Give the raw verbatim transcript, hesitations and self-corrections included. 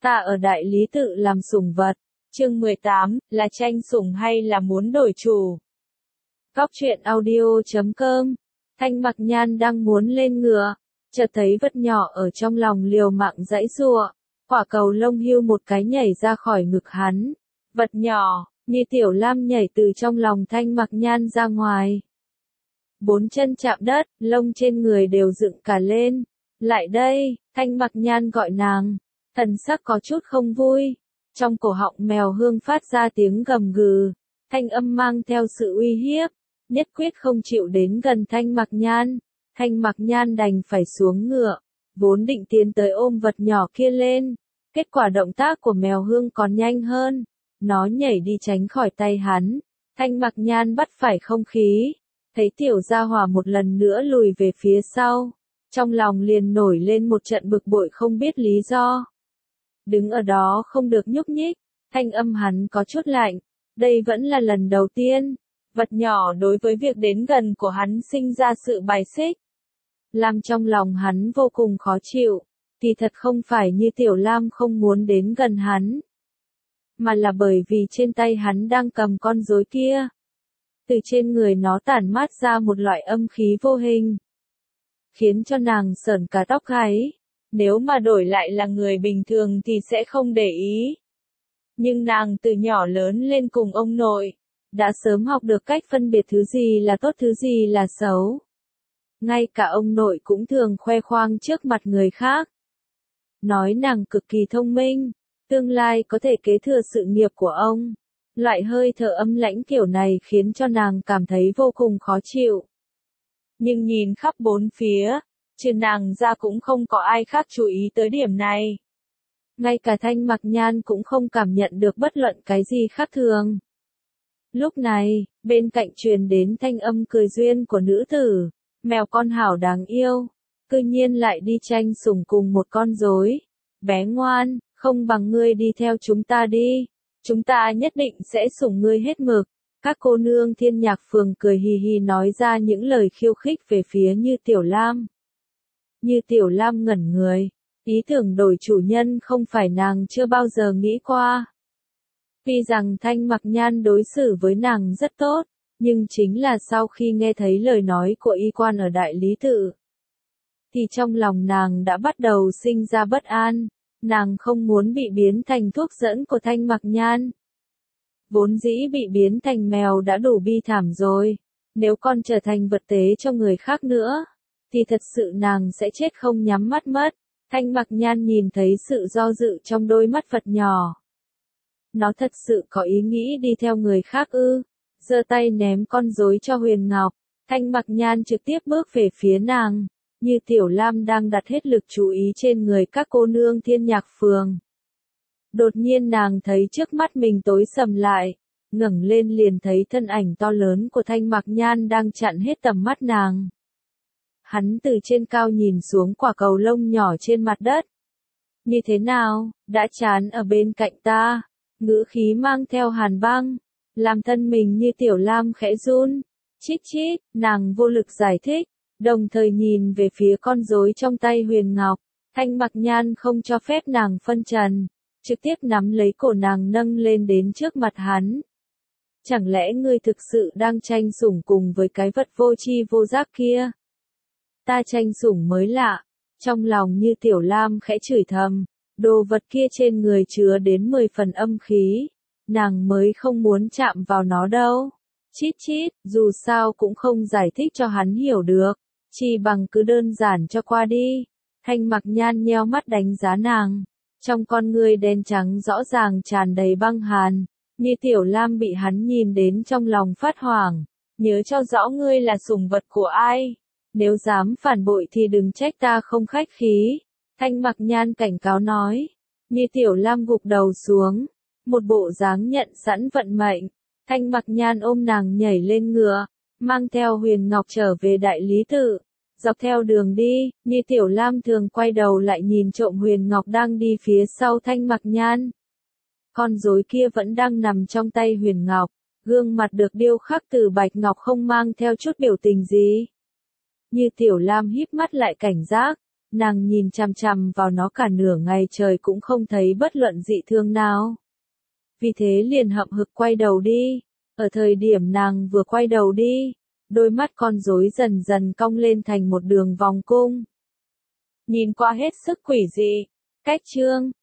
Ta ở đại lý tự làm sủng vật. Chương mười tám, là tranh sủng hay là muốn đổi chủ? Góc truyện audio chấm com. Thanh Mặc Nhan đang muốn lên ngựa, chợt thấy vật nhỏ ở trong lòng liều mạng giãy giụa, quả cầu lông hưu một cái nhảy ra khỏi ngực hắn. Vật nhỏ, như tiểu lam nhảy từ trong lòng Thanh Mặc Nhan ra ngoài. Bốn chân chạm đất, lông trên người đều dựng cả lên. Lại đây, Thanh Mặc Nhan gọi nàng, thần sắc có chút không vui. Trong cổ họng mèo hương phát ra tiếng gầm gừ, thanh âm mang theo sự uy hiếp, nhất quyết không chịu đến gần Thanh Mặc Nhan. Thanh Mặc Nhan đành phải xuống ngựa, vốn định tiến tới ôm vật nhỏ kia lên. Kết quả động tác của mèo hương còn nhanh hơn, nó nhảy đi tránh khỏi tay hắn. Thanh Mặc Nhan bắt phải không khí, thấy tiểu gia hỏa một lần nữa lùi về phía sau, trong lòng liền nổi lên một trận bực bội không biết lý do. Đứng ở đó không được nhúc nhích, thanh âm hắn có chút lạnh, đây vẫn là lần đầu tiên, vật nhỏ đối với việc đến gần của hắn sinh ra sự bài xích. Làm trong lòng hắn vô cùng khó chịu, thì thật không phải như Tiểu Lam không muốn đến gần hắn, mà là bởi vì trên tay hắn đang cầm con rối kia. Từ trên người nó tản mát ra một loại âm khí vô hình, khiến cho nàng sởn cả tóc gáy. Nếu mà đổi lại là người bình thường thì sẽ không để ý. Nhưng nàng từ nhỏ lớn lên cùng ông nội, đã sớm học được cách phân biệt thứ gì là tốt thứ gì là xấu. Ngay cả ông nội cũng thường khoe khoang trước mặt người khác, nói nàng cực kỳ thông minh, tương lai có thể kế thừa sự nghiệp của ông. Loại hơi thở âm lãnh kiểu này khiến cho nàng cảm thấy vô cùng khó chịu. Nhưng nhìn khắp bốn phía, trừ nàng ra cũng không có ai khác chú ý tới điểm này. Ngay cả Thanh Mặc Nhan cũng không cảm nhận được bất luận cái gì khác thường. Lúc này, bên cạnh truyền đến thanh âm cười duyên của nữ tử, mèo con hảo đáng yêu, cư nhiên lại đi tranh sủng cùng một con rối. Bé ngoan, không bằng ngươi đi theo chúng ta đi, chúng ta nhất định sẽ sủng ngươi hết mực. Các cô nương Thiên Nhạc Phường cười hì hì nói ra những lời khiêu khích về phía Như Tiểu Lam. Như Tiểu Lam ngẩn người, ý tưởng đổi chủ nhân không phải nàng chưa bao giờ nghĩ qua. Tuy rằng Thanh Mặc Nhan đối xử với nàng rất tốt, nhưng chính là sau khi nghe thấy lời nói của y quan ở đại lý tự, thì trong lòng nàng đã bắt đầu sinh ra bất an, nàng không muốn bị biến thành thuốc dẫn của Thanh Mặc Nhan. Vốn dĩ bị biến thành mèo đã đủ bi thảm rồi, nếu còn trở thành vật tế cho người khác nữa, thì thật sự nàng sẽ chết không nhắm mắt mất. Thanh Mặc Nhan nhìn thấy sự do dự trong đôi mắt vật nhỏ. Nó thật sự có ý nghĩ đi theo người khác ư? Giơ tay ném con rối cho Huyền Ngọc. Thanh Mặc Nhan trực tiếp bước về phía nàng, Như Tiểu Lam đang đặt hết lực chú ý trên người các cô nương Thiên Nhạc Phường. Đột nhiên nàng thấy trước mắt mình tối sầm lại, ngẩng lên liền thấy thân ảnh to lớn của Thanh Mặc Nhan đang chặn hết tầm mắt nàng. Hắn từ trên cao nhìn xuống quả cầu lông nhỏ trên mặt đất. Như thế nào, đã chán ở bên cạnh ta? Ngữ khí mang theo hàn băng, làm thân mình Như Tiểu Lam khẽ run. Chít chít, nàng vô lực giải thích, đồng thời nhìn về phía con rối trong tay Huyền Ngọc. Thanh Mặc Nhan không cho phép nàng phân trần, trực tiếp nắm lấy cổ nàng nâng lên đến trước mặt hắn. Chẳng lẽ ngươi thực sự đang tranh sủng cùng với cái vật vô tri vô giác kia? Ta tranh sủng mới lạ. Trong lòng Như Tiểu Lam khẽ chửi thầm, đồ vật kia trên người chứa đến mười phần âm khí, nàng mới không muốn chạm vào nó đâu. Chít chít, dù sao cũng không giải thích cho hắn hiểu được, chỉ bằng cứ đơn giản cho qua đi. Thanh Mặc Nhan nheo mắt đánh giá nàng, trong con ngươi đen trắng rõ ràng tràn đầy băng hàn. Như Tiểu Lam bị hắn nhìn đến trong lòng phát hoảng, nhớ cho rõ ngươi là sủng vật của ai. Nếu dám phản bội thì đừng trách ta không khách khí. Thanh Mặc Nhan cảnh cáo nói. Như Tiểu Lam gục đầu xuống, một bộ dáng nhận sẵn vận mệnh. Thanh Mặc Nhan ôm nàng nhảy lên ngựa, mang theo Huyền Ngọc trở về đại lý tự. Dọc theo đường đi, Như Tiểu Lam thường quay đầu lại nhìn trộm Huyền Ngọc đang đi phía sau Thanh Mặc Nhan. Con rối kia vẫn đang nằm trong tay Huyền Ngọc, gương mặt được điêu khắc từ bạch ngọc không mang theo chút biểu tình gì. Như Tiểu Lam híp mắt lại cảnh giác, Nàng nhìn chằm chằm vào nó cả nửa ngày trời cũng không thấy bất luận dị thương nào. Vì thế liền hậm hực quay đầu đi. Ở thời điểm nàng vừa quay đầu đi, đôi mắt con rối dần dần cong lên thành một đường vòng cung. Nhìn qua hết sức quỷ dị. Cách chương